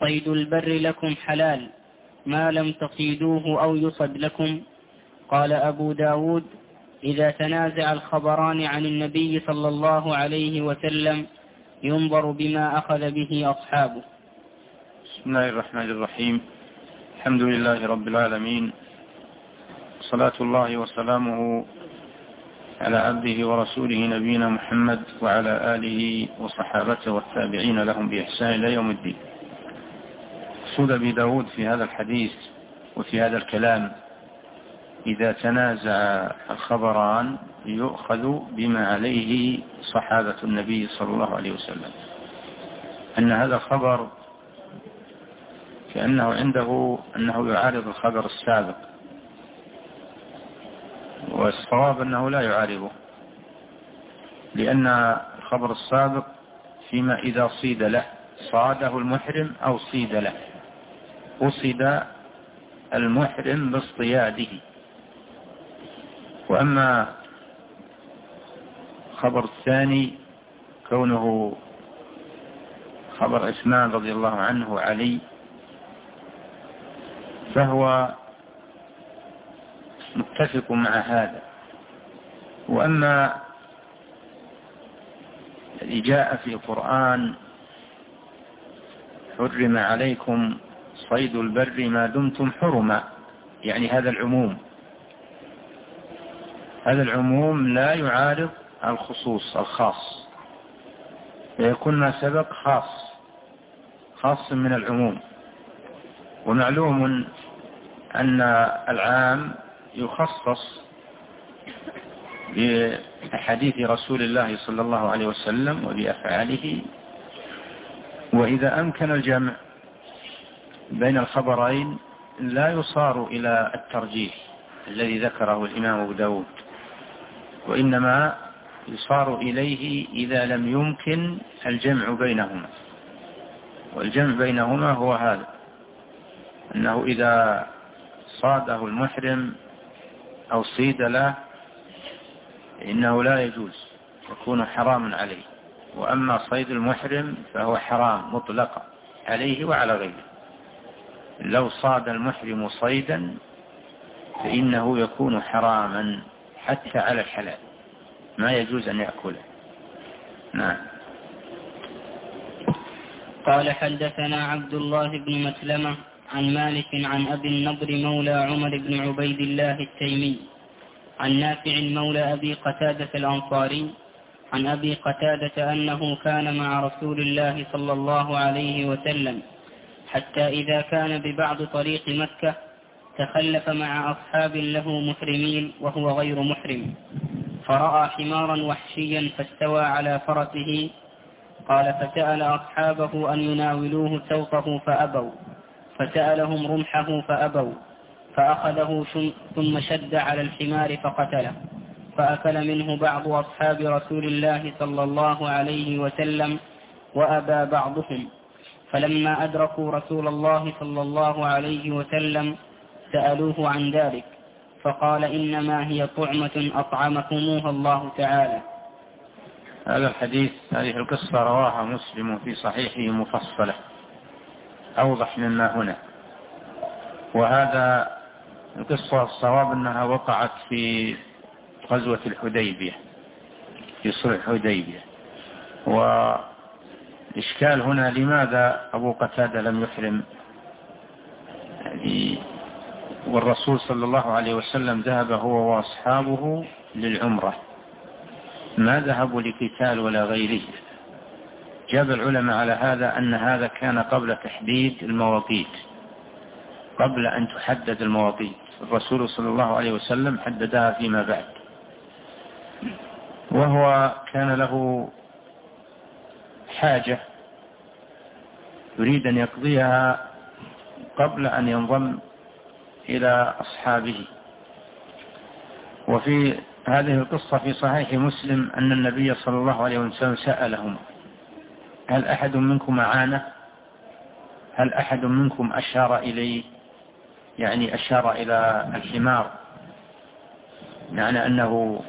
صيد البر لكم حلال ما لم تصيدوه أو يصد لكم. قال أبو داود: إذا تنازع الخبران عن النبي صلى الله عليه وسلم ينظر بما أخذ به أصحابه. بسم الله الرحمن الرحيم. الحمد لله رب العالمين، صلاة الله وسلامه على عبده ورسوله نبينا محمد وعلى آله وصحابته والتابعين لهم بإحسان إلى يوم الدين. قصد أبي داود في هذا الحديث وفي هذا الكلام: إذا تنازع الخبران يؤخذ بما عليه صحابة النبي صلى الله عليه وسلم، أن هذا الخبر كأنه عنده أنه يعارض الخبر السابق، والصواب أنه لا يعارضه، لأن الخبر السابق فيما إذا صيد له صاده المحرم أو صيد له، قصد المحرم باصطياده. وأما خبر الثاني كونه خبر عثمان رضي الله عنه وعلي، فهو متفق مع هذا. وأما الذي جاء في القرآن: حرم عليكم صيد البر ما دمتم حرما، يعني هذا العموم، هذا العموم لا يعارض الخصوص الخاص، فيكون ما سبق خاص من العموم. ومعلوم أن العام يخصص بحديث رسول الله صلى الله عليه وسلم وبأفعاله. وإذا أمكن الجمع بين الخبرين لا يصار إلى الترجيح الذي ذكره الإمام أبو داود، وإنما يصار إليه إذا لم يمكن الجمع بينهما. والجمع بينهما هو هذا: أنه إذا صاده المحرم أو صيد له إنه لا يجوز، يكون حراما عليه. وأما صيد المحرم فهو حرام مطلقا عليه وعلى غيره. لو صاد المحرم صيدا فإنه يكون حراما حتى على الحلال، ما يجوز أن يأكله. نعم. قال: حدثنا عبد الله بن مسلمة عن مالك عن أبي النضر مولى عمر بن عبيد الله التيمي عن نافع مولى أبي قتادة الأنصاري عن أبي قتادة أنه كان مع رسول الله صلى الله عليه وسلم حتى إذا كان ببعض طريق مكة تخلف مع أصحاب له محرمين وهو غير محرم، فرأى حمارا وحشيا فاستوى على فرسه. قال: فسأل أصحابه أن يناولوه سوطه فأبوا، فسألهم رمحه فأبوا، فأخذه ثم شد على الحمار فقتله، فأكل منه بعض أصحاب رسول الله صلى الله عليه وسلم وأبى بعضهم. فلما أدركوا رسول الله صلى الله عليه وسلم سألوه عن ذلك، فقال: إنما هي طعمة أطعمكموها الله تعالى. هذا الحديث، هذه القصة رواها مسلم في صحيحه مفصلة أوضح مما هنا. وهذا القصة الصواب أنها وقعت في غزوة الحديبية، في صلح الحديبية. والإشكال هنا: لماذا أبو قتادة لم يحرم؟ والرسول صلى الله عليه وسلم ذهب هو وأصحابه للعمرة، ما ذهبوا لقتال ولا غيره. جاب العلماء على هذا أن هذا كان قبل تحديد المواقيت، قبل أن تحدد المواقيت. الرسول صلى الله عليه وسلم حددها فيما بعد، وهو كان له حاجة يريد أن يقضيها قبل أن ينضم إلى أصحابه. وفي هذه القصة في صحيح مسلم أن النبي صلى الله عليه وسلم سألهم: هل أحد منكم معانا؟ هل أحد منكم أشار إليه؟ يعني أشار إلى الحمار، معنى أنه.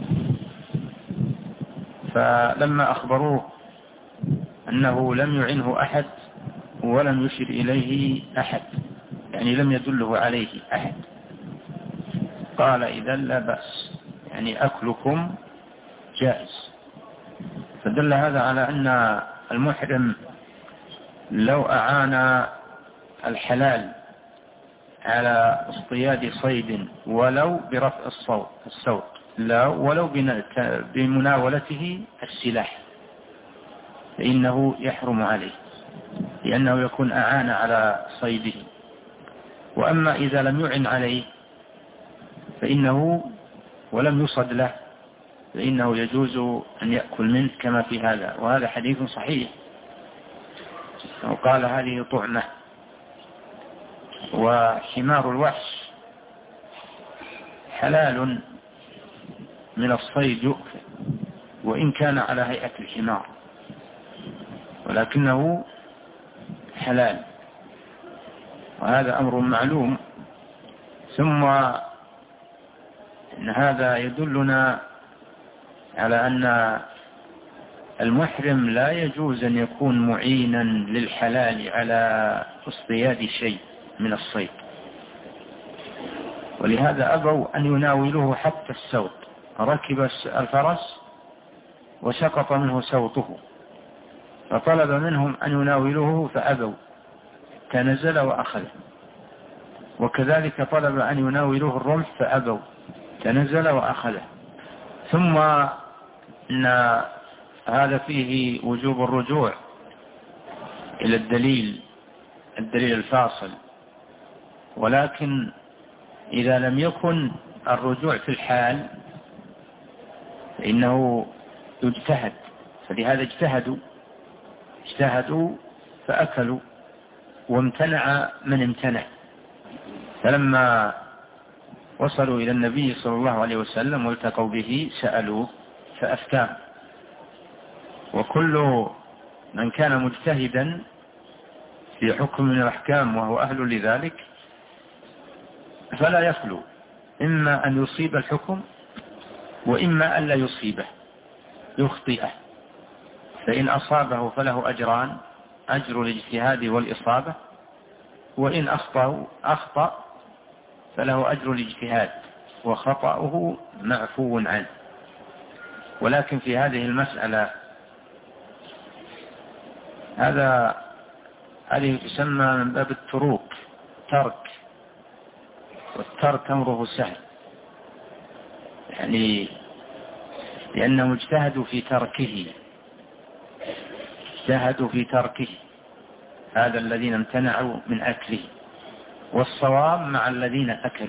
فلما أخبروه أنه لم يعنه أحد ولم يشر إليه أحد، يعني لم يدله عليه أحد. قال إذا لا بأس، يعني أكلكم جائز. فدل هذا على أن المحرم لو أعان الحلال على اصطياد صيد ولو برفع الصوت ولو بمناولته السلاح فإنه يحرم عليه، لأنه يكون أعان على صيده. وأما إذا لم يعن عليه فإنه ولم يصد له فإنه يجوز أن يأكل منه كما في هذا، وهذا حديث صحيح. وقال هذه طعمة. وحمار الوحش حلال من الصيد يؤكل وإن كان على هيئة الحمار، ولكنه حلال، وهذا أمر معلوم. ثم إن هذا يدلنا على أن المحرم لا يجوز أن يكون معينا للحلال على اصطياد شيء من الصيد، ولهذا أبوا أن يناولوه حتى السوط. ركب الفرس وسقط منه سوطه فطلب منهم أن يناولوه فأبوا، تنزل وأخذ. وكذلك طلب أن يناولوه الرمح فأبوا، تنزل وأخذه. ثم إن هذا فيه وجوب الرجوع إلى الدليل الفاصل، ولكن إذا لم يكن الرجوع في الحال فإنه يجتهد. فلهذا اجتهدوا فأكلوا، وامتنع من امتنع. فلما وصلوا إلى النبي صلى الله عليه وسلم والتقوا به سألوه فأفتاه. وكل من كان مجتهدا في حكم من الأحكام وهو أهل لذلك فلا يخلو إما أن يصيب الحكم وإما أن لا يصيبه، يخطئه. فإن أصابه فله أجران: أجر الاجتهاد والإصابة، وإن أخطأ فله أجر الاجتهاد وخطأه معفو عنه. ولكن في هذه المسألة هذه تسمى من باب التروك، ترك، والترك أمره سهل، يعني لأنهم اجتهدوا في تركه، هذا الذين امتنعوا من أكله. والصواب مع الذين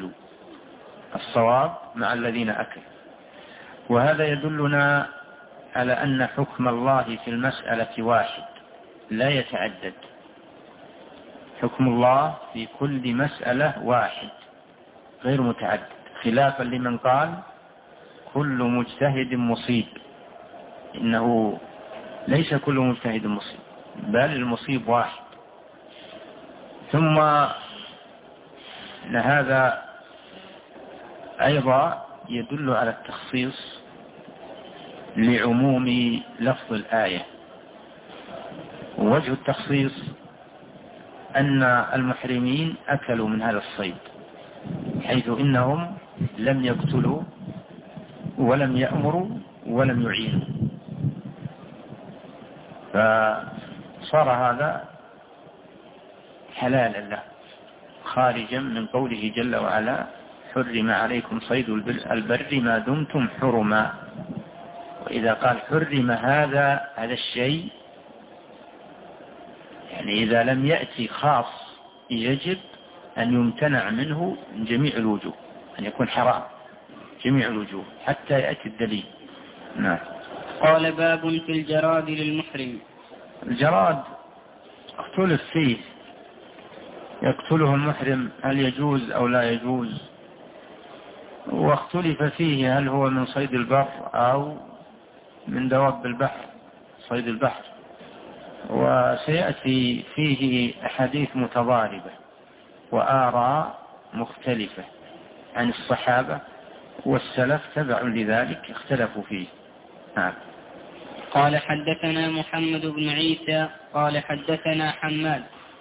أكلوا. وهذا يدلنا على أن حكم الله في المسألة واحد لا يتعدد. حكم الله في كل مسألة واحد غير متعدد، خلافا لمن قال كل مجتهد مصيب. إنه ليس كل مجتهد مصيب، بل المصيب واحد. ثم أن هذا أيضا يدل على التخصيص لعموم لفظ الآية. ووجه التخصيص أن المحرمين أكلوا من هذا الصيد، حيث إنهم لم يقتلوا ولم يأمروا ولم يعينوا، فصار هذا حلالا له، خارجا من قوله جل وعلا: حرم عليكم صيد البر ما دمتم حرما. وإذا قال حرم هذا الشيء، يعني إذا لم يأتي خاص يجب أن يمتنع منه من جميع الوجوه، أن يكون حرام جميع الوجوه حتى يأتي الدليل. نعم. قال: باب في الجراد للمحرم. الجراد اختلف فيه، يقتله المحرم هل يجوز أو لا يجوز، واختلف فيه هل هو من صيد البر أو من دواب البحر، صيد البحر. وسيأتي فيه أحاديث متضاربة وآراء مختلفة عن الصحابة والسلف تبع لذلك اختلفوا فيه. نعم. قال: حدثنا محمد بن عيسى قال حدثنا حماد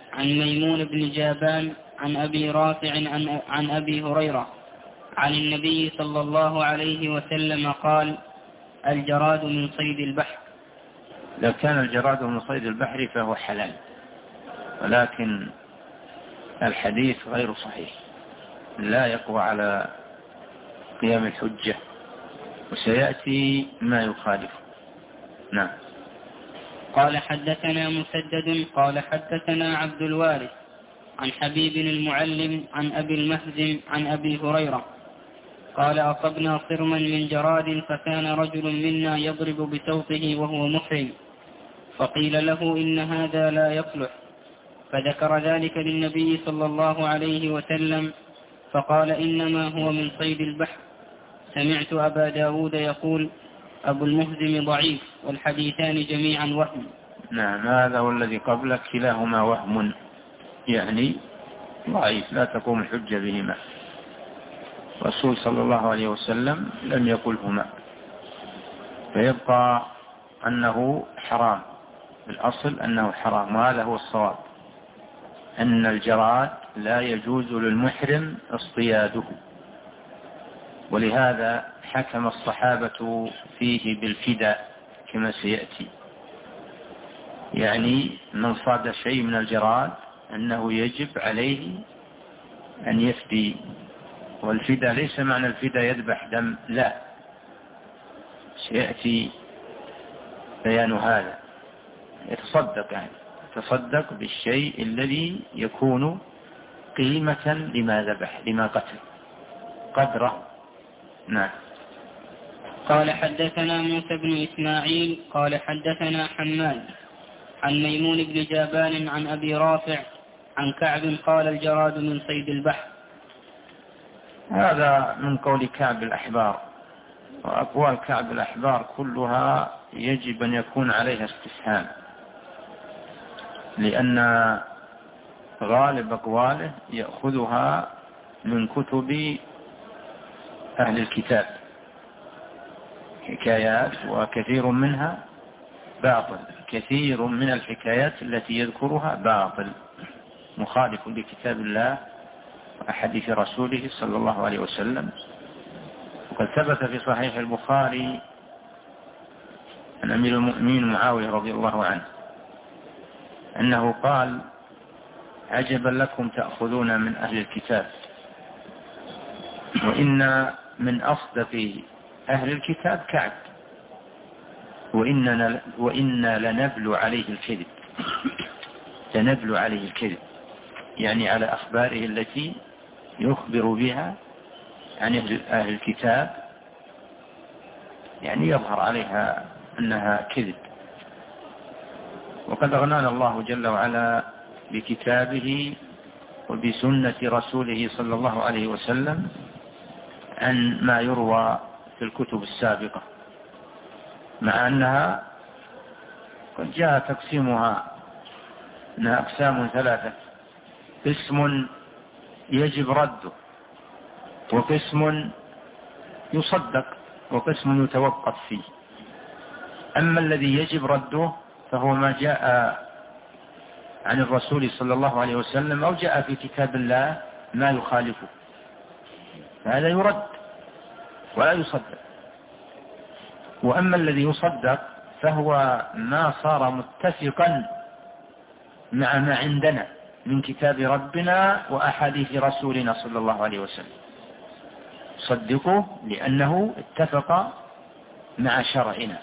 عن ميمون بن جابان عن أبي رافع عن أبي هريرة عن النبي صلى الله عليه وسلم قال: الجراد من صيد البحر. لو كان الجراد من صيد البحر فهو حلال، ولكن الحديث غير صحيح، لا يقوى على قيام الحجة، وسيأتي ما يخالف. نعم. قال: حدثنا مسدد قال حدثنا عبد الوارث عن حبيب المعلم عن أبي المهزم عن أبي هريرة قال: أصبنا صرما من جراد، فكان رجل منا يضرب بسوطه وهو محرم، فقيل له: إن هذا لا يصلح، فذكر ذلك للنبي صلى الله عليه وسلم، فقال: إنما هو من صيد البحر. سمعت أبا داود يقول: أبو المهزم ضعيف، والحديثان جميعا وهم. نعم، هذا هو الذي قبلك، كلاهما وهم، يعني ضعيف، لا تقوم الحجة بهما. الرسول صلى الله عليه وسلم لم يقلهما، فيبقى أنه حرام، بالأصل أنه حرام، وهذا هو الصواب، أن الجراد لا يجوز للمحرم اصطياده، ولهذا حكم الصحابة فيه بالفداء كما سيأتي، يعني من صاد شيء من الجراد أنه يجب عليه أن يفدي. والفداء ليس معنى الفداء يذبح دم، لا، سيأتي بيان هذا، يتصدق، يعني يتصدق بالشيء الذي يكون قيمة لما ذبح، لما قتل، قدره. نعم. قال: حدثنا موسى بن إسماعيل قال حدثنا حماد عن ميمون بن جابان عن أبي رافع عن كعب قال: الجراد من صيد البحر. هذا من قول كعب الأحبار، وأقوال كعب الأحبار كلها يجب أن يكون عليها استفهام، لأن غالب أقواله يأخذها من كتب أهل الكتاب، حكايات، وكثير منها باطل، كثير من الحكايات التي يذكرها باطل، مخالف لكتاب الله وأحاديث رسوله صلى الله عليه وسلم. وقد ثبت في صحيح البخاري عن أمير المؤمنين معاوية رضي الله عنه أنه قال: عجبا لكم تأخذون من أهل الكتاب، وإن من أصدق أهل الكتاب كعب، وإنا لنبلو عليه الكذب، لنبلو عليه الكذب، يعني على أخباره التي يخبر بها عن أهل الكتاب، يعني يظهر عليها أنها كذب. وقد أغنانا الله جل وعلا بكتابه وبسنة رسوله صلى الله عليه وسلم عن ما يروى في الكتب السابقة، مع أنها قد جاء تقسيمها أنها أقسام ثلاثة: قسم يجب رده، وقسم يصدق، وقسم يتوقف فيه. أما الذي يجب رده فهو ما جاء عن الرسول صلى الله عليه وسلم أو جاء في كتاب الله ما يخالفه، فهذا يرد ولا يصدق. وأما الذي يصدق فهو ما صار متفقا مع ما عندنا من كتاب ربنا وأحاديث رسولنا صلى الله عليه وسلم، صدقه لأنه اتفق مع شرعنا.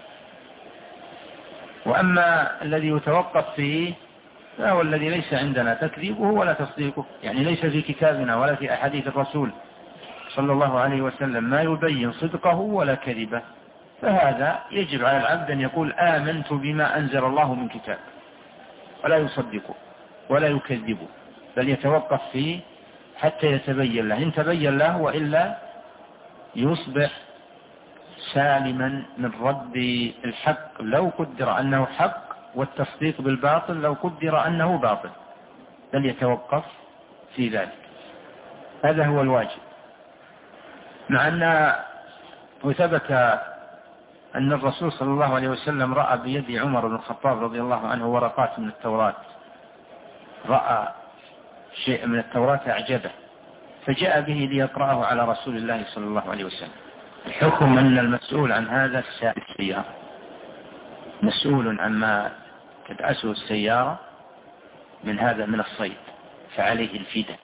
وأما الذي يتوقف فيه فهو الذي ليس عندنا تكذيبه ولا تصديقه، يعني ليس في كتابنا ولا في أحاديث الرسول صلى الله عليه وسلم ما يبين صدقه ولا كذبه، فهذا يجب على العبد أن يقول آمنت بما أنزل الله من كتاب، ولا يصدقه ولا يكذبه، بل يتوقف فيه حتى يتبين له، إن تبين له، وإلا يصبح سالما من رد الحق لو قدر أنه حق، والتصديق بالباطل لو قدر أنه باطل، بل يتوقف في ذلك. هذا هو الواجب. مع أن وثبت أن الرسول صلى الله عليه وسلم رأى بيد عمر بن الخطاب رضي الله عنه ورقات من التوراة، رأى شيء من التوراة أعجبه فجاء به ليقرأه على رسول الله صلى الله عليه وسلم. الحكم أن المسؤول عن هذا سائق السيارة، مسؤول عما تدعسه السيارة من هذا من الصيد، فعليه الفداء،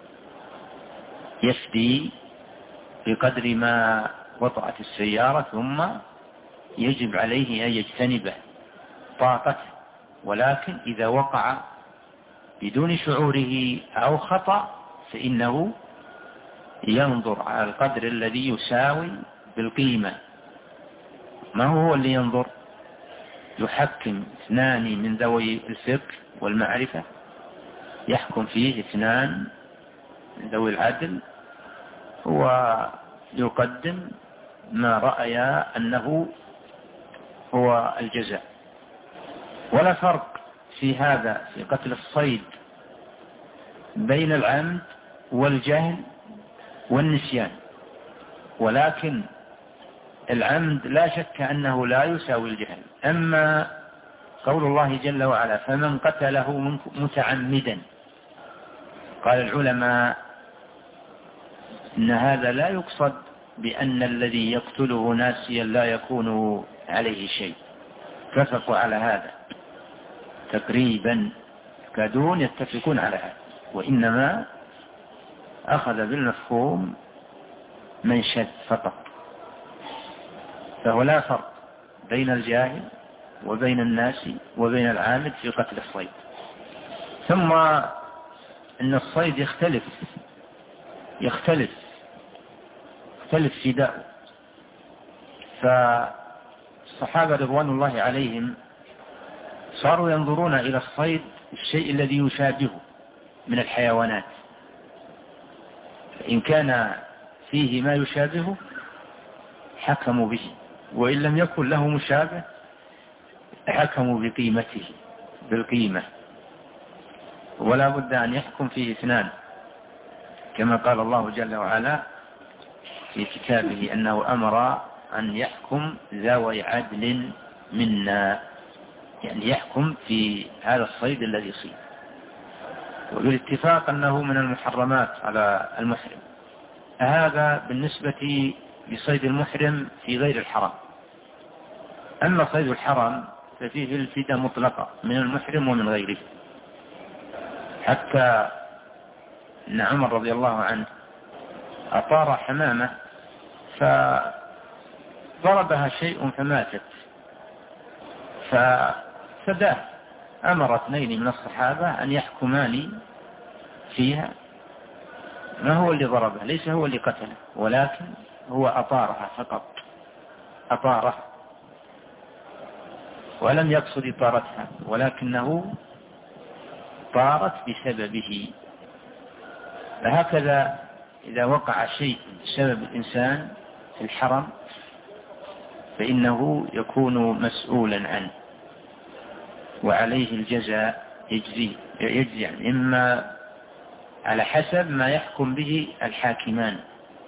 يفدي بقدر ما وطأت السيارة، ثم يجب عليه أن يجتنبه طاقته. ولكن إذا وقع بدون شعوره أو خطأ فإنه ينظر على القدر الذي يساوي بالقيمة. ما هو اللي ينظر؟ يحكم اثنان من ذوي الفقه والمعرفة، يحكم فيه اثنان من ذوي العدل، ويقدم ما رأي أنه هو الجزاء. ولا فرق في هذا في قتل الصيد بين العمد والجهل والنسيان، ولكن العمد لا شك أنه لا يساوي الجهل. أما قول الله جل وعلا فمن قتله متعمدا، قال العلماء إن هذا لا يقصد بأن الذي يقتله ناسيا لا يكون عليه شيء، اتفقوا على هذا تقريبا، كادون يتفقون على هذا، وإنما أخذ بالمفهوم من شذ فقط. فهو لا فرق بين الجاهل وبين الناس وبين العامد في قتل الصيد. ثم أن الصيد يختلف فداؤه. فالصحابة رضوان الله عليهم صاروا ينظرون إلى الصيد الشيء الذي يشابهه من الحيوانات، إن كان فيه ما يشابهه حكموا به، وإن لم يكن له مشابه حكموا بقيمته بالقيمة. ولا بد أن يحكم فيه اثنان، كما قال الله جل وعلا في كتابه أنه أمر أن يحكم ذوي عدل منا، يعني يحكم في هذا الصيد الذي صيد، وبالاتفاق أنه من المحرمات على المحرم. هذا بالنسبة لصيد المحرم في غير الحرم. أما صيد الحرم ففيه الفداء مطلقة من المحرم ومن غيره، حتى أن عمر رضي الله عنه أطار حمامة فضربها شيء فماتت، ففداه. أمر اثنين من الصحابة أن يحكمان فيها، ما هو اللي ضربه، ليس هو اللي قتله، ولكن هو أطارها فقط، أطارها ولم يقصد إطارتها، ولكنه طارت بسببه. فهكذا إذا وقع شيء بسبب الإنسان في الحرم فإنه يكون مسؤولا عنه، وعليه الجزاء يجزي يعني إما على حسب ما يحكم به الحاكمان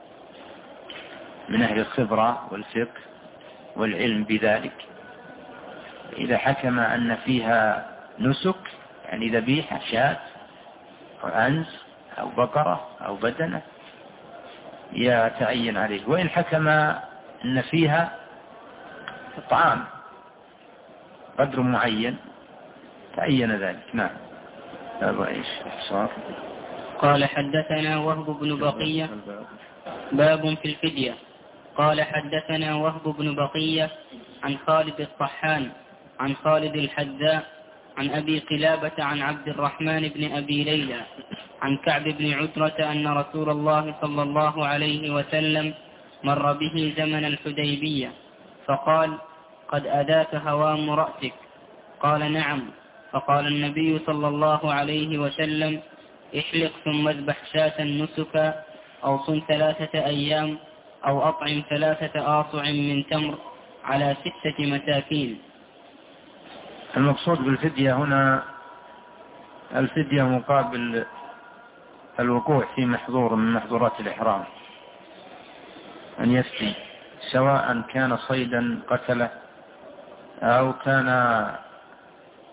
من أهل الخبرة والفقه والعلم بذلك. إذا حكم أن فيها نسك، يعني ذبيحة شاة أو عنز أو بقرة أو بدنة، يتعين عليه. وإن حكم أن فيها طعام قدر معين تعين ذلك. نعم. هذا إيش اختصار. قال حدثنا وهب بن بقية باب في الفدية. قال حدثنا وهب بن بقية عن خالد الطحان عن خالد الحذاء عن أبي قلابة عن عبد الرحمن بن أبي ليلى عن كعب بن عجرة أن رسول الله صلى الله عليه وسلم مر به زمن الحديبية فقال: قد أداك هوام رأسك. قال: نعم. فقال النبي صلى الله عليه وسلم: احلق ثم اذبح شاة نسكا، أو صم 3 أيام، أو أطعم 3 آصع من تمر على 6 مساكين. المقصود بالفدية هنا الفدية مقابل الوقوع في محظور من محظورات الإحرام، أن يفدي، سواء كان صيدا قتله أو كان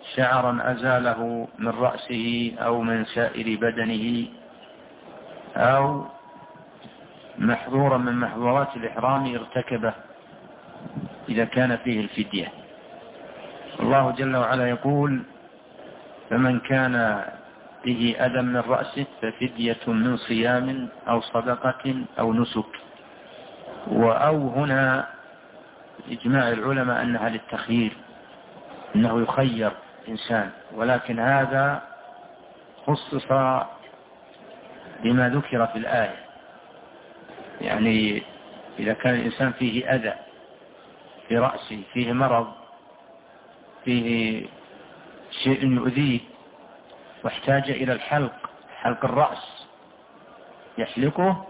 شعرا أزاله من رأسه أو من سائر بدنه أو محظورا من محظورات الإحرام ارتكبه إذا كان فيه الفدية. الله جل وعلا يقول: فمن كان به أذى من رأسه ففدية من صيام أو صدقة أو نسك. وأو هنا إجماع العلماء أنها للتخيير، أنه يخير إنسان، ولكن هذا خصص بما ذكر في الآية. يعني إذا كان الإنسان فيه أذى في رأسه، فيه مرض، فيه شيء يؤذيه واحتاج إلى حلق الرأس، يحلقه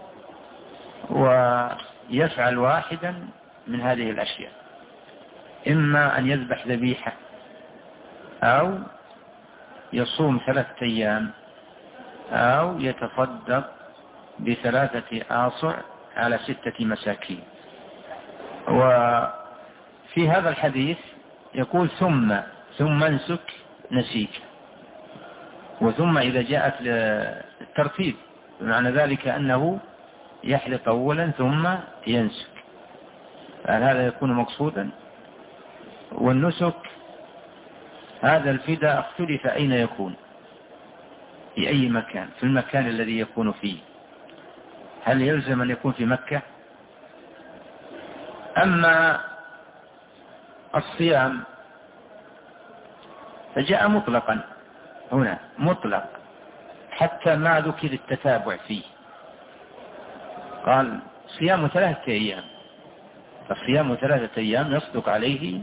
ويفعل واحدا من هذه الأشياء: إما أن يذبح ذبيحة، أو يصوم 3 أيام، أو يتصدق ب3 آصع على 6 مساكين. وفي هذا الحديث يقول ثم انسك نسيك، وثم إذا جاءت للترتيب بمعنى ذلك أنه يحلق أولا ثم ينسك، هل هذا يكون مقصودا؟ والنسك هذا الفداء اختلف أين يكون، في أي مكان، في المكان الذي يكون فيه، هل يلزم أن يكون في مكة؟ أما الصيام فجاء مطلقا، هنا مطلق حتى ما ذكر التتابع فيه، قال صيام 3 أيام، فالصيام 3 أيام يصدق عليه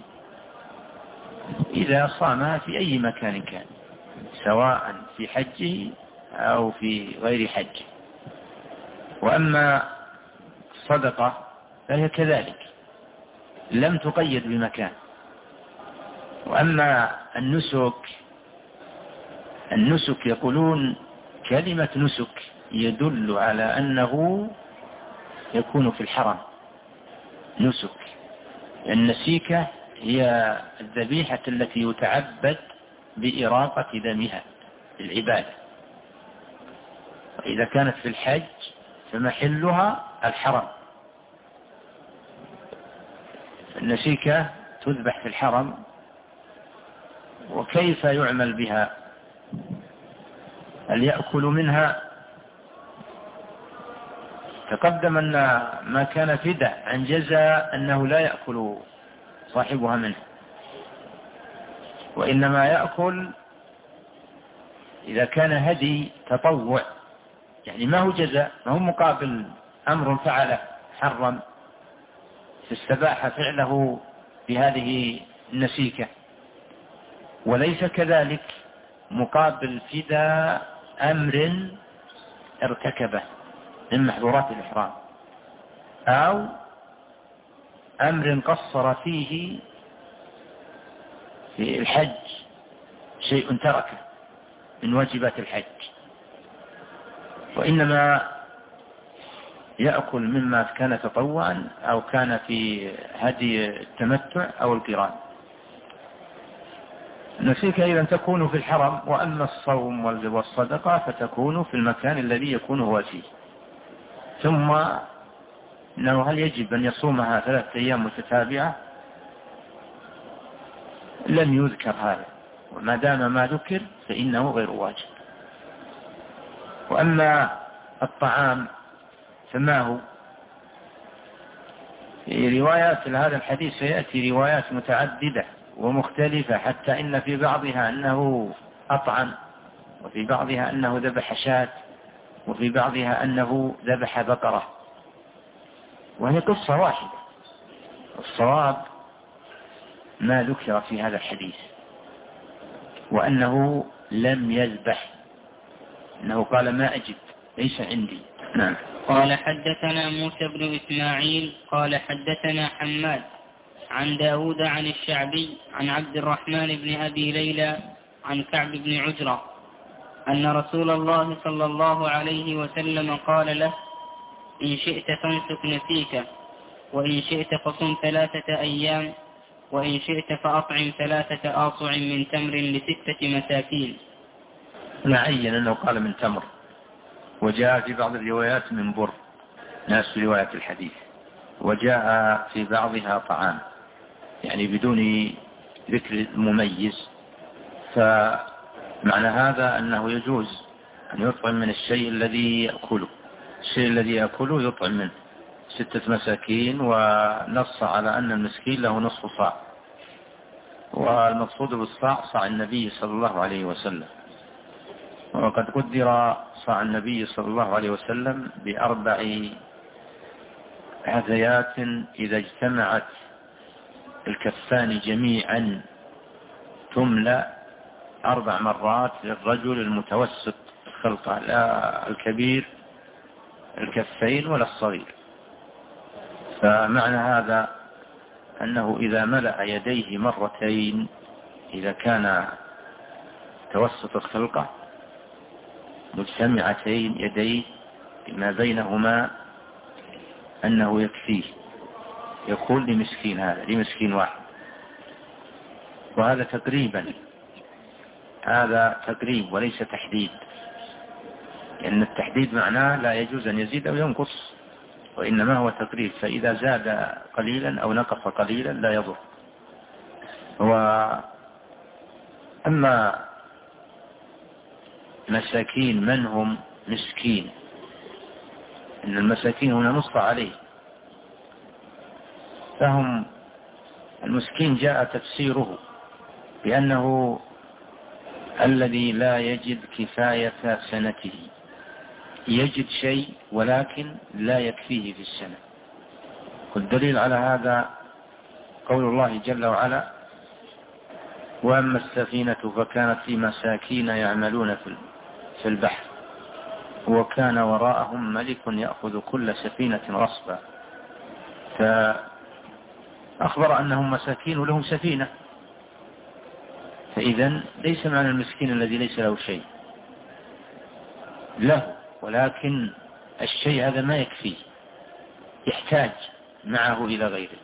إذا صام في أي مكان كان، سواء في حجه أو في غير حجه. وأما الصدقة فهي كذلك لم تقيد بمكان. وأما النسك يقولون كلمة نسك يدل على أنه يكون في الحرم نسك. النسيكة هي الذبيحة التي يتعبد بإراقة دمها للعبادة، وإذا كانت في الحج فمحلها الحرم. النسيكة تذبح في الحرم. وكيف يعمل بها؟ هل يأكل منها؟ تقدم أن ما كان فداء عن جزاء أنه لا يأكل صاحبها منه، وإنما يأكل إذا كان هدي تطوع، يعني ما هو جزاء، ما هو مقابل أمر فعله حرم فاستباح فعله بهذه النسيكة، وليس كذلك مقابل فداء أمر ارتكبه من محظورات الإحرام، أو أمر قصر فيه في الحج، شيء تركه من واجبات الحج، وإنما يأكل مما كان تطوعا أو كان في هدي التمتع أو القران. النسيكة إذا تكون في الحرم. وأما الصوم والصدقة فتكون في المكان الذي يكون هو فيه. ثم إنه هل يجب أن يصومها 3 أيام متتابعة؟ لم يذكر هذا، وما دام ما ذكر فإنه غير واجب. وأما الطعام فما هو؟ في روايات هذا الحديث سيأتي روايات متعددة ومختلفة، حتى إن في بعضها أنه أطعم، وفي بعضها أنه ذبح شاة، وفي بعضها أنه ذبح بقرة، وهي قصة واحدة. الصواب ما ذكر في هذا الحديث، وأنه لم يذبح، أنه قال ما أجد، ليس عندي. نعم. قال حدثنا موسى بن إسماعيل قال حدثنا حماد عن داود عن الشعبي عن عبد الرحمن بن أبي ليلى عن كعب بن عجرة أن رسول الله صلى الله عليه وسلم قال له: إن شئت فانسك نسيك، وإن شئت فصم 3 أيام، وإن شئت فأطعم 3 آصع من تمر ل6 مساكين. نعين أنه قال من تمر، وجاء في بعض الروايات من بر، ناس في رواية الحديث، وجاء في بعضها طعام، يعني بدون ذكر مميز. فمعنى هذا أنه يجوز أن يطعم من الشيء الذي يأكله، الشيء الذي يأكله يطعم منه 6 مساكين، ونص على أن المسكين له نصف صاع، والمقصود بالصاع صاع النبي صلى الله عليه وسلم. وقد قدر صاع النبي صلى الله عليه وسلم ب4 هذيات إذا اجتمعت الكفان جميعا تملأ 4 مرات للرجل المتوسط الخلقة، لا الكبير الكفين ولا الصغير. فمعنى هذا أنه إذا ملأ يديه مرتين، إذا كان توسط الخلقة مجتمعتين يديه ما بينهما، أنه يكفيه، يقول لمسكين، هذا لمسكين واحد. وهذا تقريبا، هذا تقريب وليس تحديد، لأن التحديد معناه لا يجوز أن يزيد أو ينقص، وإنما هو تقريب، فإذا زاد قليلا أو نقص قليلا لا يضر. أما مساكين من هم مسكين، إن المساكين هنا نص عليه، فهم المسكين جاء تفسيره بأنه الذي لا يجد كفاية سنته، يجد شيء ولكن لا يكفيه في السنة. والدليل على هذا قول الله جل وعلا: وأما السفينة فكانت لمساكين يعملون في البحر وكان وراءهم ملك يأخذ كل سفينة غصبا. فأخبر أنهم مساكين ولهم سفينة، فإذا ليس معنى المسكين الذي ليس له شيء، له ولكن الشيء هذا ما يكفيه، يحتاج معه إلى غيره.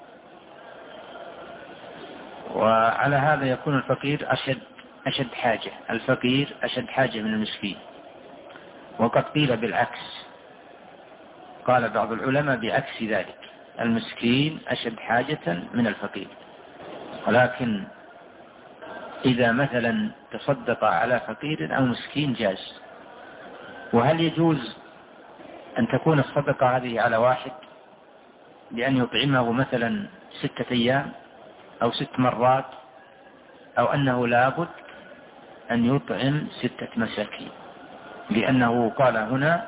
وعلى هذا يكون الفقير أشد حاجة، الفقير أشد حاجة من المسكين. وقد قيل بالعكس، قال بعض العلماء بعكس ذلك، المسكين أشد حاجة من الفقير. ولكن إذا مثلا تصدق على فقير أو مسكين جاز. وهل يجوز أن تكون الصدقة هذه على واحد بأن يطعمه مثلا 6 أيام أو 6 مرات، أو أنه لابد أن يطعم 6 مساكين؟ لأنه قال هنا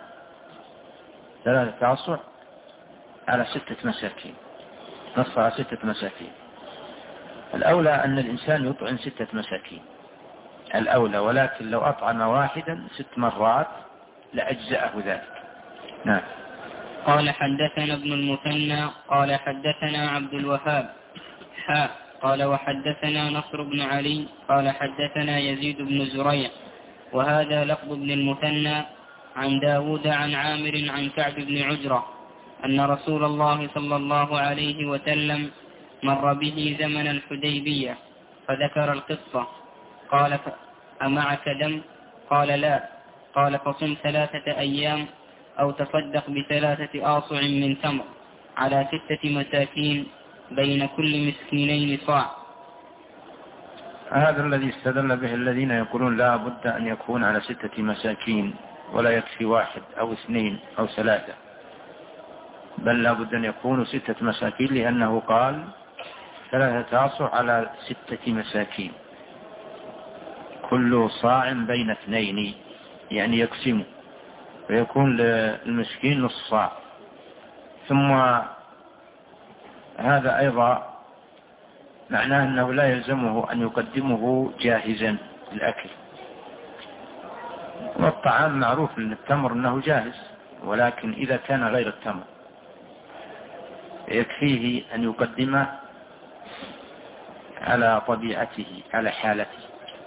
3 آصع على 6 مساكين، نص على 6 مساكين. الأولى أن الإنسان يطعم 6 مساكين الأولى، ولكن لو أطعم واحدا 6 مرات لأجزأه ذلك. نعم. قال حدثنا ابن المثنى قال حدثنا عبد الوهاب قال وحدثنا نصر بن علي قال حدثنا يزيد بن زريع، وهذا لفظ ابن المثنى، عن داود عن عامر عن كعب بن عجرة أن رسول الله صلى الله عليه وسلم مر به زمن الحديبية فذكر القصة. قال: أمعك دم؟ قال: لا. قال: فصم 3 أيام أو تصدق ب3 آصع من تمر على 6 مساكين بين كل مسكينين صاع. هذا الذي استدل به الذين يقولون لا بد أن يكون على 6 مساكين ولا يكفي 1 أو 2 أو 3، بل لا بد أن يكونوا 6 مساكين، لأنه قال 3 آصع على 6 مساكين، كل صاع بين 2، يعني يقسم ويكون للمسكين نصف صاع. ثم هذا أيضا معناه أنه لا يلزمه أن يقدمه جاهزا للأكل، والطعام معروف للتمر أنه جاهز، ولكن إذا كان غير التمر يكفيه أن يقدمه على طبيعته على حالته.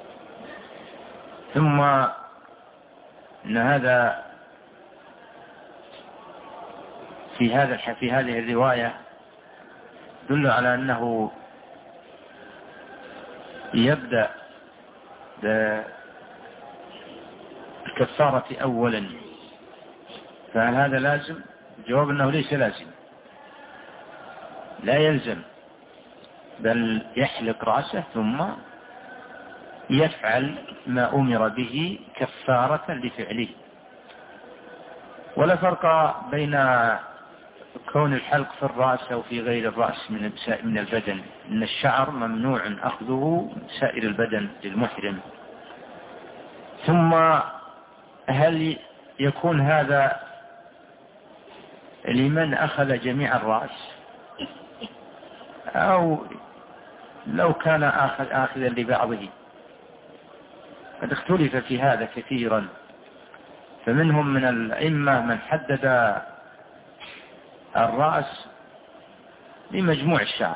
ثم أن هذا في هذه الرواية يدل على أنه يبدأ بالكفارة أولا، فهل هذا لازم؟ الجواب أنه ليس لازم، لا يلزم، بل يحلق رأسه ثم يفعل ما أمر به كفارة لفعله. ولا فرق بين كون الحلق في الرأس أو في غير الرأس من البدن، إن الشعر ممنوع أخذه من سائر البدن للمحرم. ثم هل يكون هذا لمن أخذ جميع الرأس، أو لو كان آخذا لبعضه؟ قد اختلف في هذا كثيرا، فمنهم من الأئمة من حدد الرأس لمجموع الشعر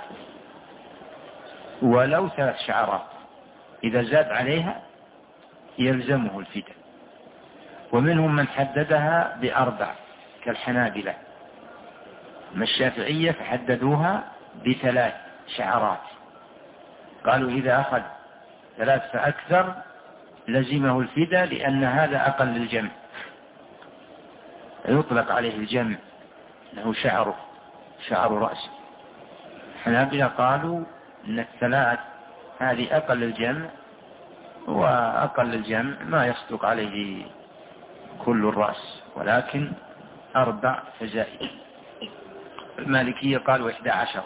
ولو 3 شعرات، إذا زاد عليها يلزمه الفداء. ومنهم من حددها ب4 كالحنابلة. أما الشافعية فحددوها ب3 شعرات، قالوا إذا أخذ 3 فأكثر لزمه الفداء، لأن هذا أقل للجمع، يطلق عليه الجمع له شعر رأسه. الحنابلة قالوا أن 3 هذه أقل الجمع، وأقل الجمع ما يصدق عليه كل الرأس، ولكن 4 فزائد. المالكية قالوا 11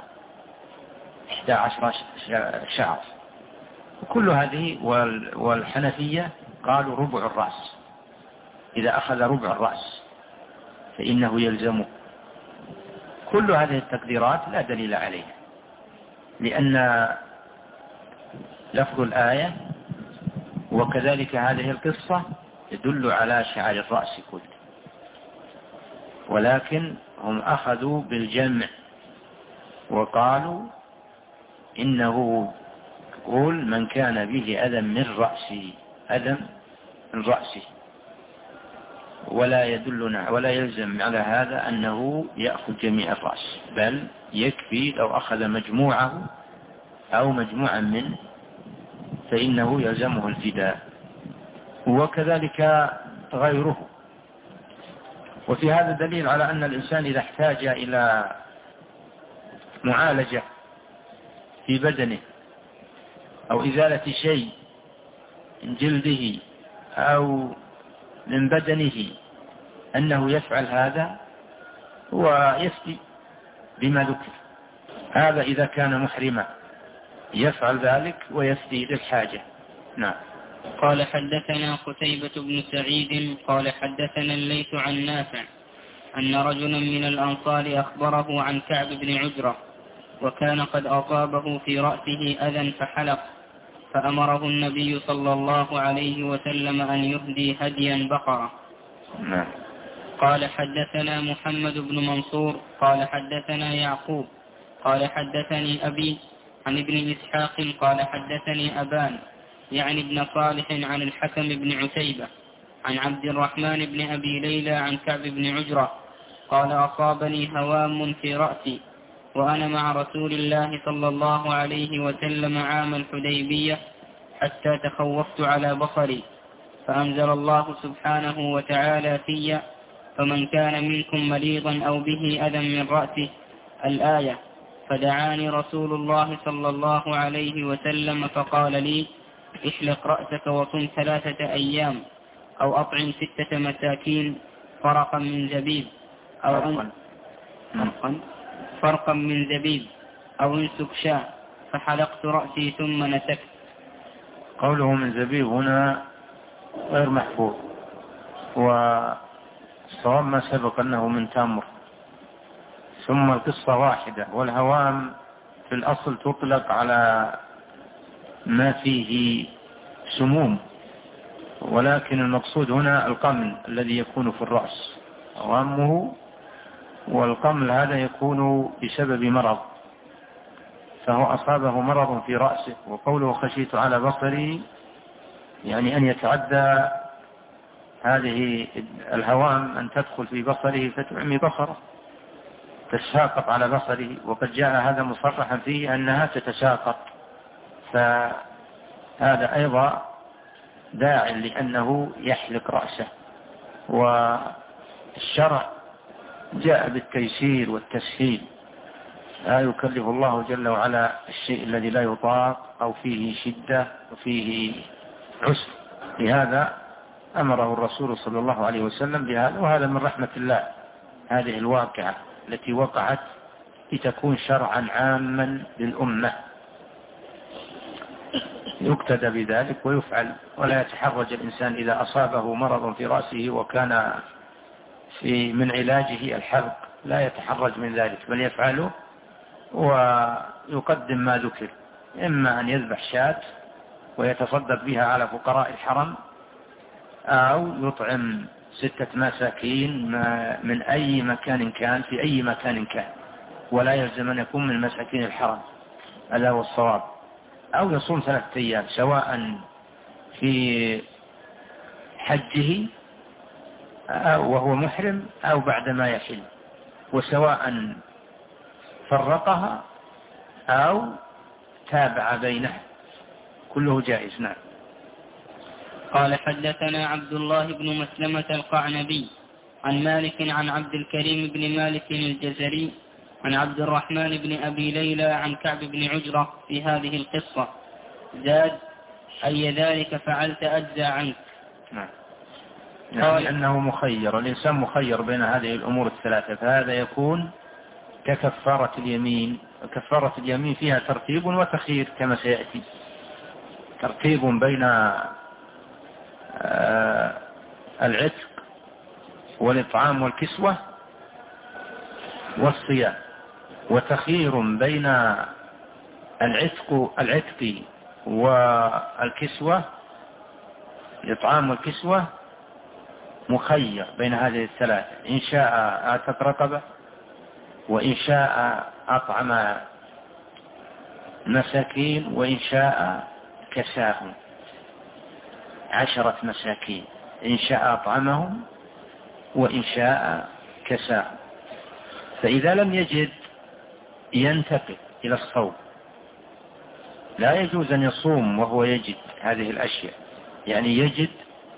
شعر، وكل هذه. والحنفية قالوا ربع الرأس، إذا أخذ ربع الرأس فإنه يلزمه. كل هذه التقديرات لا دليل عليها، لأن لفظ الآية وكذلك هذه القصة يدل على شعر الرأس كله، ولكن هم أخذوا بالجمع وقالوا إنه قول من كان به أذى من رأسه، ولا يدلنا ولا يلزم على هذا أنه يأخذ جميع الرأس، بل يكفي لو أخذ مجموعة منه فإنه يلزمه الفداء، وكذلك غيره. وفي هذا دليل على أن الإنسان إذا احتاج إلى معالجة في بدنه أو إزالة شيء من جلده أو من بدنه أنه يفعل هذا ويفتي بما ذكر. هذا إذا كان محرما يفعل ذلك ويفتي للحاجة. نعم. قال حدثنا قتيبة بن سعيد قال حدثنا الليث عن نافع أن رجلا من الأنصار أخبره عن كعب بن عجرة، وكان قد أصابه في رأسه أذى فحلق، فأمره النبي صلى الله عليه وسلم أن يهدي هديا بقرة. قال حدثنا محمد بن منصور قال حدثنا يعقوب قال حدثني أبي عن ابن إسحاق قال حدثني أبان يعني ابن صالح عن الحكم بن عتيبة عن عبد الرحمن بن أبي ليلى عن كعب بن عجرة قال أصابني هوام في رأسي وأنا مع رسول الله صلى الله عليه وسلم عام الحديبية حتى تخوفت على بصري، فأنزل الله سبحانه وتعالى في فمن كان منكم مريضا أو به أذى من رأسه الآية، فدعاني رسول الله صلى الله عليه وسلم فقال لي احلق رأسك وصم 3 أيام أو أطعم 6 مساكين فرقا من زبيب أو انسك شاة، فحلقت رأسي ثم نسكت. قوله من زبيب هنا غير محفوظ، والصواب ما سبق أنه من تمر، ثم القصة واحدة. والهوام في الأصل تطلق على ما فيه سموم، ولكن المقصود هنا القمل الذي يكون في الرأس هوامه، والقمل هذا يكون بسبب مرض، فهو أصابه مرض في رأسه. وقوله خشيت على بصري يعني أن يتعدى هذه الهوام أن تدخل في بصره فتعمي بصره، تتساقط على بصره، وقد جاء هذا مصرحا فيه أنها تتساقط هذا أيضا داع لأنه يحلق رأسه. والشرع جاء بالتيسير والتسهيل، لا يكلف الله جل وعلا الشيء الذي لا يطاق أو فيه شدة وفيه عسر. لهذا أمره الرسول صلى الله عليه وسلم بهذا، وهذا من رحمة الله. هذه الواقعة التي وقعت لتكون شرعا عاما للأمة يقتدى بذلك ويفعل، ولا يتحرج الإنسان إذا أصابه مرض في رأسه وكان من علاجه الحلق، لا يتحرج من ذلك بل يفعله ويقدم ما ذكر، إما أن يذبح شاة ويتصدق بها على فقراء الحرم، أو يطعم 6 مساكين من أي مكان كان في أي مكان كان، ولا يلزم أن يكون من مساكين الحرم، هذا هو الصواب. أو يصوم 3 أيام سواء في حجه وهو محرم أو بعدما يحل، وسواء فرقها أو تابع بينها، كله جائز. نعم. قال حدثنا عبد الله بن مسلمة القعنبي عن مالك عن عبد الكريم بن مالك الجزري عن عبد الرحمن بن أبي ليلى عن كعب بن عجرة في هذه القصة، زاد: أي ذلك فعلت أجزى عنك. نعم. يعني أنه مخير، الإنسان مخير بين هذه الأمور الثلاثة، فهذا يكون ككفارة اليمين. كفارة اليمين فيها ترتيب وتخيير كما سيأتي، ترتيب بين العتق والإطعام والكسوة والصيام، وتخيير بين العتق والكسوة، الإطعام والكسوة مخير بين هذه الثلاثة، إن شاء أعتق رقبة، وإن شاء أطعم مساكين، وإن شاء كساهم 10 مساكين، إن شاء أطعمهم وإن شاء كساهم. فإذا لم يجد ينتقل إلى الصوم، لا يجوز أن يصوم وهو يجد هذه الأشياء، يعني يجد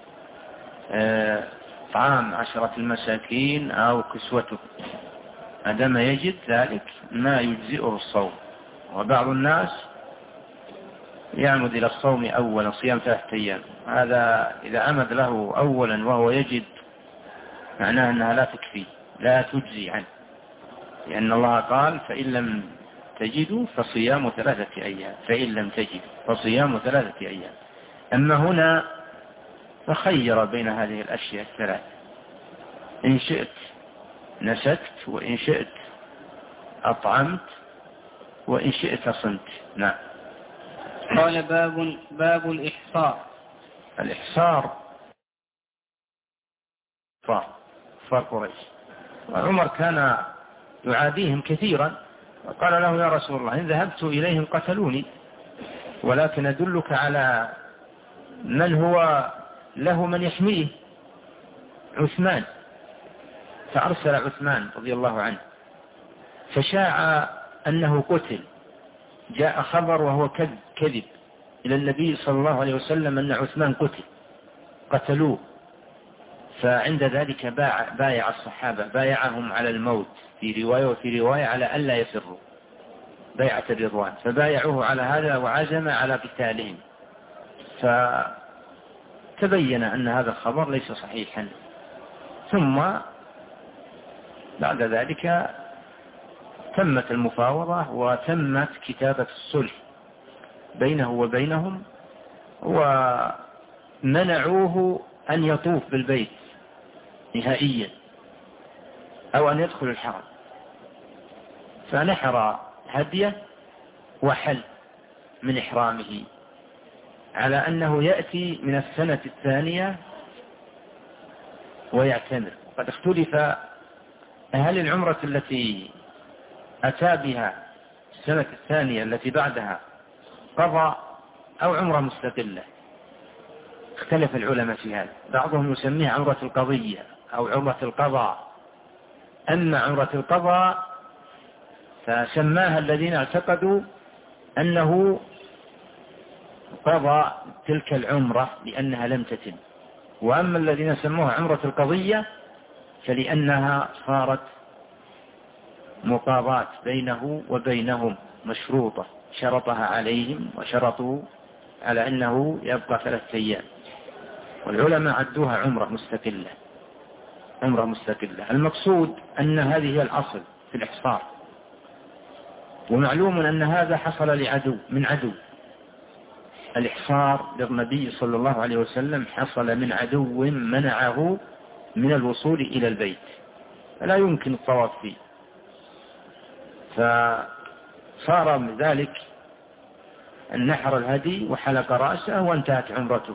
طعام 10 المساكين أو كسوته، عندما يجد ذلك ما يجزئه الصوم. وبعض الناس يعمد إلى الصوم أولا، صيام 3 أيام، هذا إذا عمد له أولا وهو يجد معناه أنها لا تكفي، لا تجزي عنه، لأن الله قال: فإن لم تجدوا فصيام 3 أيام، فإن لم تجدوا فصيام 3 أيام. أما هنا فخير بين هذه الأشياء الثلاث، إن شئت نسكت، وإن شئت أطعمت، وإن شئت صمت. نعم. قال: باب الإحصار. الإحصار كفار قريش، وعمر كان يعاديهم كثيرا، وقال له: يا رسول الله، إن ذهبت إليهم قتلوني، ولكن أدلك على من هو له من يحميه، عثمان. فأرسل عثمان رضي الله عنه، فشاع أنه قتل، جاء خبر وهو كذب إلى النبي صلى الله عليه وسلم أن عثمان قتلوه. فعند ذلك بايع الصحابة، بايعهم على الموت في رواية، وفي رواية على ألا يفروا، بيعة الرضوان، فبايعوه على هذا وعزم على قتالهم. فتبين أن هذا الخبر ليس صحيحا، ثم بعد ذلك تمت المفاوضة وتمت كتابة الصلح بينه وبينهم، ومنعوه أن يطوف بالبيت نهائيا أو أن يدخل الحرم، فنحر هديه وحل من إحرامه على أنه يأتي من السنة الثانية ويعتمر. قد اختلف هل العمرة التي أتى بها السنة الثانية التي بعدها قضاء أو عمرة مستقلة، اختلف العلماء في هذا، بعضهم يسميها عمرة القضية أو عمرة القضاء. أما عمرة القضاء فسماها الذين اعتقدوا أنه قضى تلك العمرة لأنها لم تتم. وأما الذين سموها عمرة القضية فلأنها صارت مقاضاة بينه وبينهم مشروطة، شرطها عليهم وشرطوا على أنه يبقى 3 أيام، والعلماء عدوها عمرة مستقلة. عمرة مستقلة. المقصود أن هذه هي الأصل في الإحصار، ومعلوم أن هذا حصل من عدو. الإحصار للنبي صلى الله عليه وسلم حصل من عدو منعه من الوصول إلى البيت، فلا يمكن الطواف فيه، فصار من ذلك النحر الهدي وحلق رأسه وانتهت عمرته،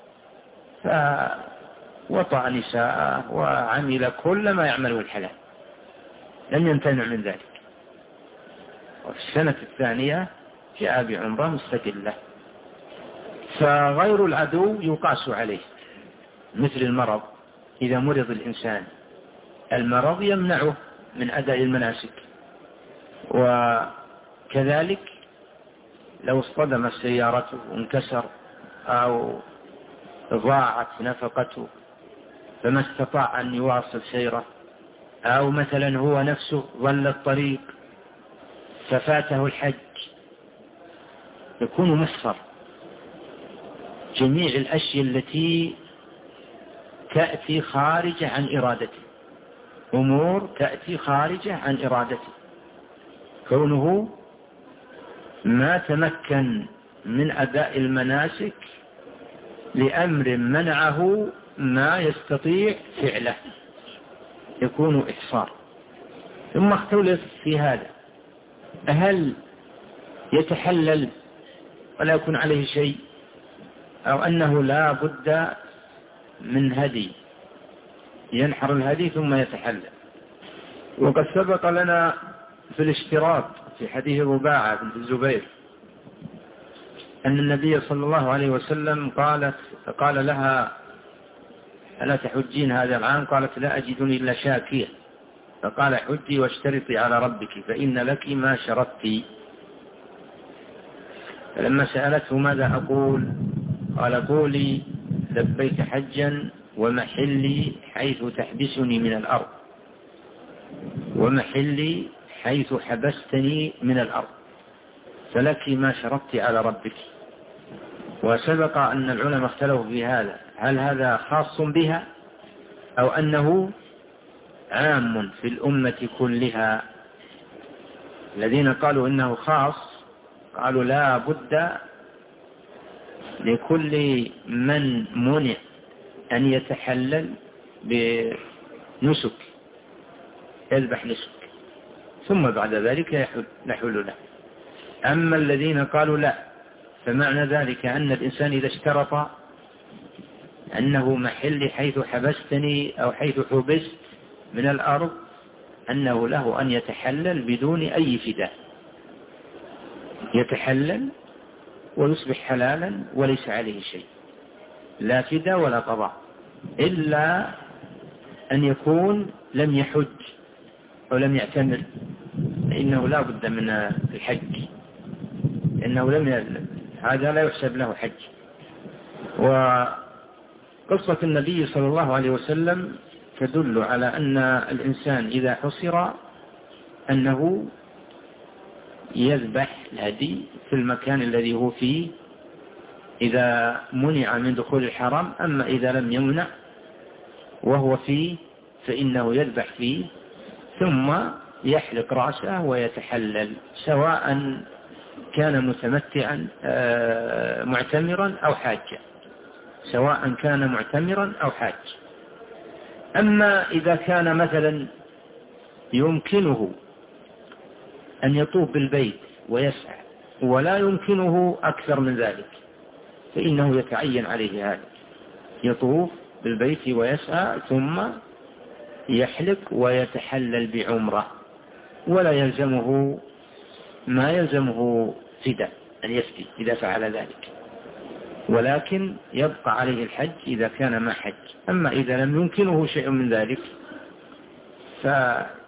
فوطأ نساءه وعمل كل ما يعمله الحلال، لم يمتنع من ذلك. وفي السنة الثانية جاء بعمرة مستقلة. فغير العدو يقاس عليه، مثل المرض. إذا مرض الإنسان المرض يمنعه من أداء المناسك، وكذلك لو اصطدمت سيارته وانكسر أو ضاعت نفقته فما استطاع أن يواصل سيره، أو مثلا هو نفسه ضل الطريق ففاته الحج، يكون محصر. جميع الأشياء التي تأتي خارجة عن إرادته، أمور تأتي خارجة عن إرادته، كونه ما تمكن من أداء المناسك لأمر منعه ما يستطيع فعله، يكون إحصار. ثم اختلف في هذا، هل يتحلل ولا يكون عليه شيء، أو أنه لا بد من هدي، ينحر الهدي ثم يتحلل. وقد سبق لنا في الاشتراط في حديث رباعة بنت الزبير أن النبي صلى الله عليه وسلم قال لها: ألا تحجين هذا العام؟ قالت: لا أجدني إلا شاكية. فقال: حجي واشترطي على ربك فإن لك ما شرطتي. فلما سألته: ماذا أقول؟ قال: قولي: لبيك حجا ومحلي حيث تحبسني من الأرض، ومحلي حيث حبستني من الأرض، فلك ما شرطت على ربك. وسبق أن العلماء اختلفوا في هذا، هل هذا خاص بها أو أنه عام في الأمة كلها؟ الذين قالوا إنه خاص قالوا لا بد لكل من منع أن يتحلل بنسك يذبح نسك ثم بعد ذلك يحل له. أما الذين قالوا لا، فمعنى ذلك أن الإنسان إذا اشترط أنه محل حيث حبستني أو حيث حبست من الأرض أنه له أن يتحلل بدون أي فداء، يتحلل ويصبح حلالا وليس عليه شيء، لا فداء ولا قضاء، إلا أن يكون لم يحج أو لم يعتمر، فإنه لا بد من الحج، إنه هذا لا يحسب له حج. وقصة النبي صلى الله عليه وسلم تدل على أن الإنسان إذا حصر أنه يذبح الهدي في المكان الذي هو فيه إذا منع من دخول الحرم. أما إذا لم يمنع وهو فيه فإنه يذبح فيه ثم يحلق رأسه ويتحلل، سواء كان متمتعا معتمرا أو حاجا، سواء كان معتمرا أو حاج. أما إذا كان مثلا يمكنه أن يطوف بالبيت ويسعى ولا يمكنه أكثر من ذلك، فإنه يتعين عليه هذا، يطوف بالبيت ويسعى ثم يحلق ويتحلل بعمرة، ولا يلزمه ما يلزمه فداء أن يفدي إذا فعل ذلك، ولكن يبقى عليه الحج إذا كان ما حج. أما إذا لم يمكنه شيء من ذلك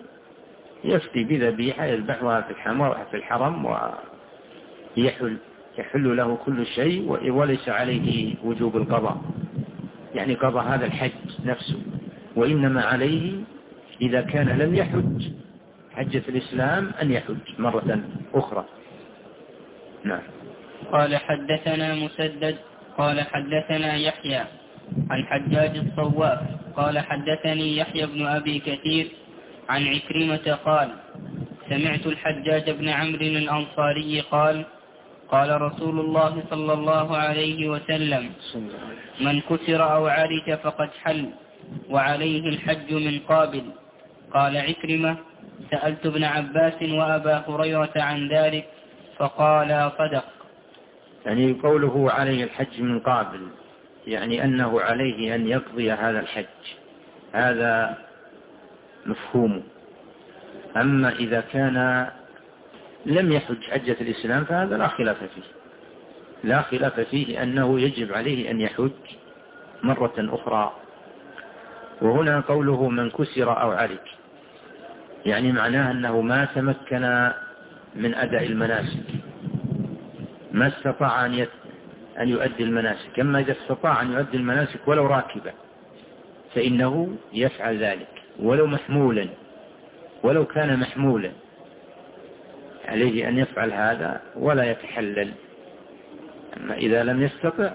فيفدي بذبيحة يذبحها في الحرم ويحل يحل له كل شيء وليس عليه وجوب القضاء، يعني قضى هذا الحج نفسه، وإنما عليه إذا كان لم يحج حجة الإسلام أن يحج مرة أخرى. نعم. قال حدثنا مسدد قال حدثنا يحيى عن حجاج الصواف قال حدثني يحيى بن أبي كثير عن عكرمة قال سمعت الحجاج بن عمرو الأنصاري قال قال رسول الله صلى الله عليه وسلم من كسر أو عرج فقد حل وعليه الحج من قابل. قال عكرمة سألت ابن عباس وأبا هريرة عن ذلك فقال صدق. يعني قوله عليه الحج من قابل يعني أنه عليه أن يقضي هذا الحج، هذا مفهومه. أما إذا كان لم يحج حجة الإسلام فهذا لا خلاف فيه، لا خلاف فيه أنه يجب عليه أن يحج مرة أخرى. وهنا قوله من كسر أو عرج يعني معناه أنه ما تمكن من أداء المناسك، ما استطاع أن يؤدي المناسك. أما إذا استطاع أن يؤدي المناسك ولو راكبا فإنه يفعل ذلك، ولو محمولا، ولو كان محمولا عليه أن يفعل هذا ولا يتحلل. أما إذا لم يستطع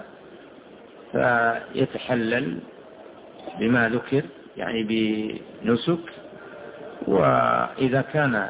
فيتحلل بما ذكر يعني بنسك. وإذا كان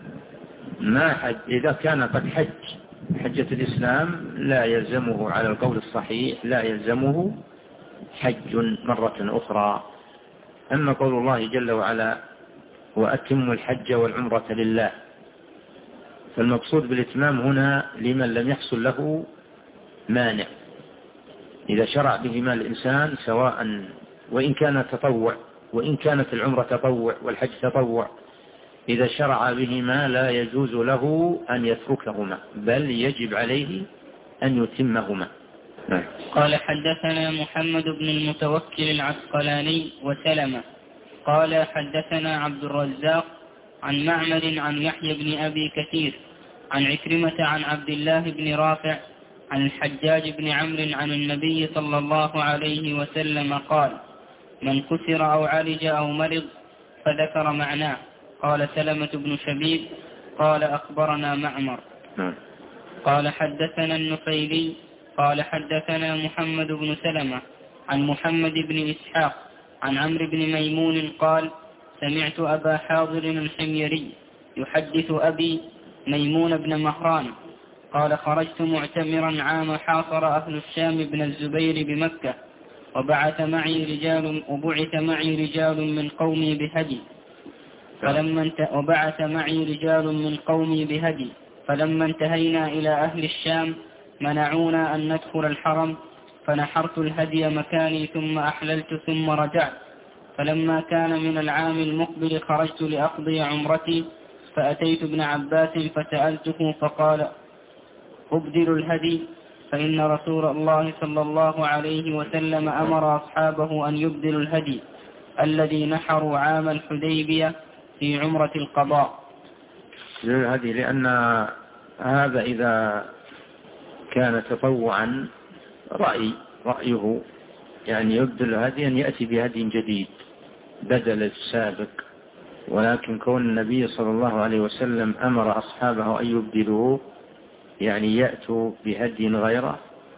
إذا كان قد حجة الإسلام لا يلزمه على القول الصحيح، لا يلزمه حج مرة أخرى. أما قول الله جل وعلا وأتموا الحج والعمرة لله، فالمقصود بالإتمام هنا لمن لم يحصل له مانع، إذا شرع بهما الإنسان سواء وإن كان تطوع، وإن كانت العمرة تطوع والحج تطوع، إذا شرع بهما لا يجوز له أن يتركهما بل يجب عليه أن يتمهما. قال حدثنا محمد بن المتوكل العسقلاني وسلمة قال حدثنا عبد الرزاق عن معمر عن يحيى بن أبي كثير عن عكرمة عن عبد الله بن رافع عن الحجاج بن عمرو عن النبي صلى الله عليه وسلم قال من كسر أو عرج أو مرض، فذكر معناه. قال سلمة بن شبيب قال أخبرنا معمر قال حدثنا النفيلي قال حدثنا محمد بن سلمة عن محمد بن إسحاق عن عمرو بن ميمون قال سمعت أبا حاضر الحميري يحدث أبي ميمون بن مهران قال خرجت معتمرا عام حاصر أهل الشام بن الزبير بمكة، وبعث معي رجال من قومي بهدي فلما انتهينا إلى أهل الشام منعونا أن ندخل الحرم، فنحرت الهدي مكاني ثم أحللت ثم رجعت. فلما كان من العام المقبل خرجت لأقضي عمرتي، فأتيت ابن عباس فسألته فقال أبدل الهدي، فإن رسول الله صلى الله عليه وسلم أمر أصحابه أن يبدلوا الهدي الذي نحروا عام الحديبية في عمرة القضاء. هذه لأن هذا إذا كان تطوعا رأيه يعني يبدل هديا يأتي بهدي جديد بدل السابق، ولكن كون النبي صلى الله عليه وسلم أمر أصحابه أن يبدلوه يعني يأتوا بهدي غيره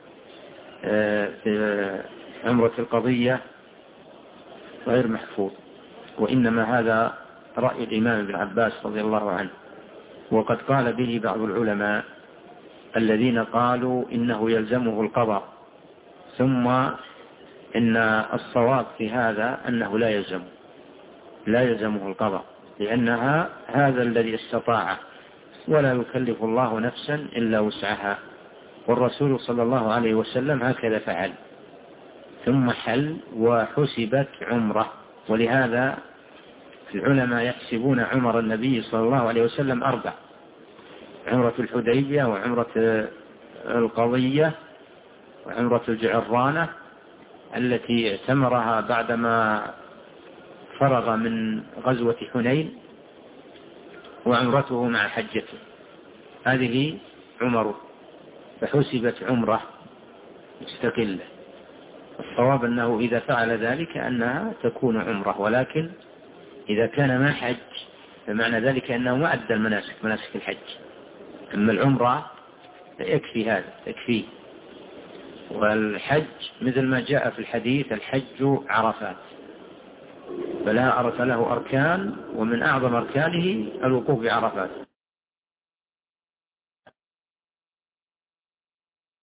في عمرة القضية غير محفوظ. وإنما هذا رأي الإمام ابن عباس رضي الله عنه، وقد قال به بعض العلماء الذين قالوا إنه يلزمه القضاء، ثم إن الصواب في هذا أنه لا يلزمه القضاء، لأنها هذا الذي استطاعه ولا يكلف الله نفسا إلا وسعها. والرسول صلى الله عليه وسلم هكذا فعل، ثم حل وحسبت عمره. ولهذا العلماء يحسبون عمر النبي صلى الله عليه وسلم 4: عمرة الحديبية، وعمرة القضية، وعمرة الجعرانة التي اعتمرها بعدما فرغ من غزوة حنين، وعمرته مع حجته. هذه عمره. فحسبت عمرة مستقلة. الصواب أنه إذا فعل ذلك أنها تكون عمرة، ولكن إذا كان ما حج فمعنى ذلك أنه ما أدى مناسك الحج. أما العمرة يكفي هذا، يكفيه. والحج مثل ما جاء في الحديث: الحج عرفات، فله أركان، ومن أعظم أركانه الوقوف بعرفات.